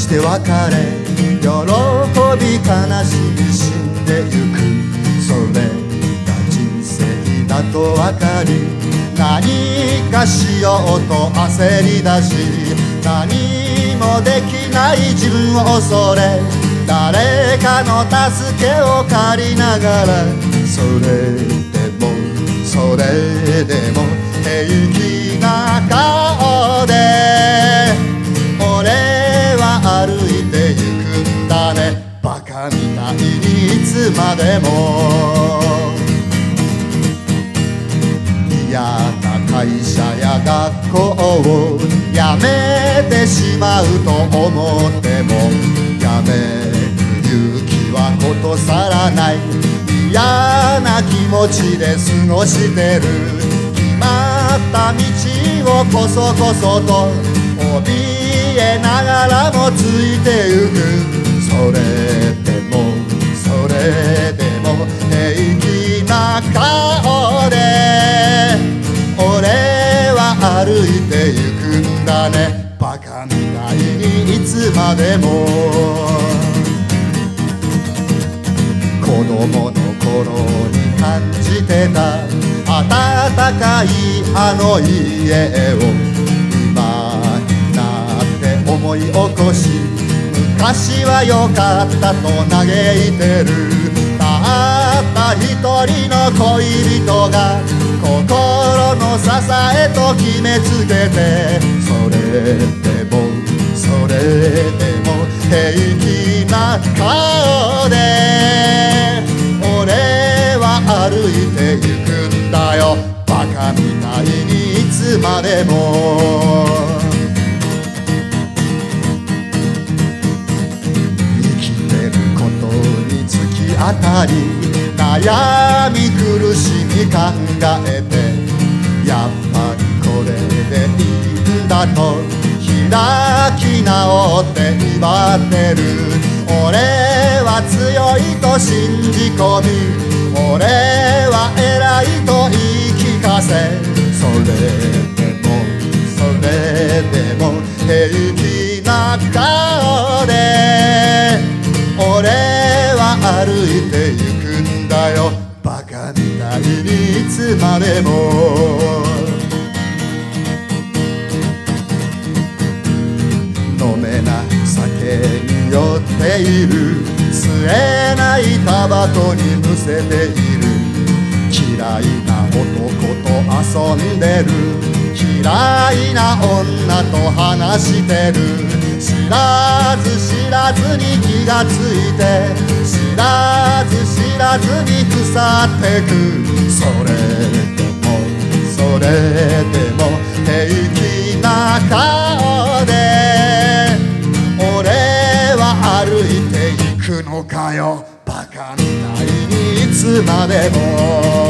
して別れ、喜び悲しみ死んでゆく、それが人生だと分かり、何かしようと焦り出し、何もできない自分を恐れ、誰かの助けを借りながら、それでも平気な顔で俺は歩いてゆくんだね、バカみたいにいつまでも。嫌な会社や学校を辞めてしまうと思っても、やめる勇気はことさらない。嫌な気持ちで過ごしてる、決まった道をこそこそと怯えながらもついてゆく。それでも平気な顔で俺は歩いてゆくんだね、バカみたいにいつまでも。子供の頃に感じてた温かいあの家を今になって思い起こし、昔は良かったと嘆いてる。たった一人の恋人が心の支えと決めつけて、それでも平気な顔で俺は歩いてゆくんだよ、バカみたいにいつまでも。生きてることに突き当たり、悩み苦しみ考えて、やっぱりこれでいいんだと開き直って威張ってる。俺は強いと信じ込み、俺は偉いと言い聞かせ、それでも平気な顔で俺は歩いてゆくんだよ、バカみたいにいつまでも。飲めない酒に酔っている、吸えないタバコにむせている、嫌いな男と遊んでる、嫌いな女と話してる。知らずに気がついて、知らずに腐ってく。それでも平気な顔で俺は歩いていくのかよ、バカみたいにいつまでも。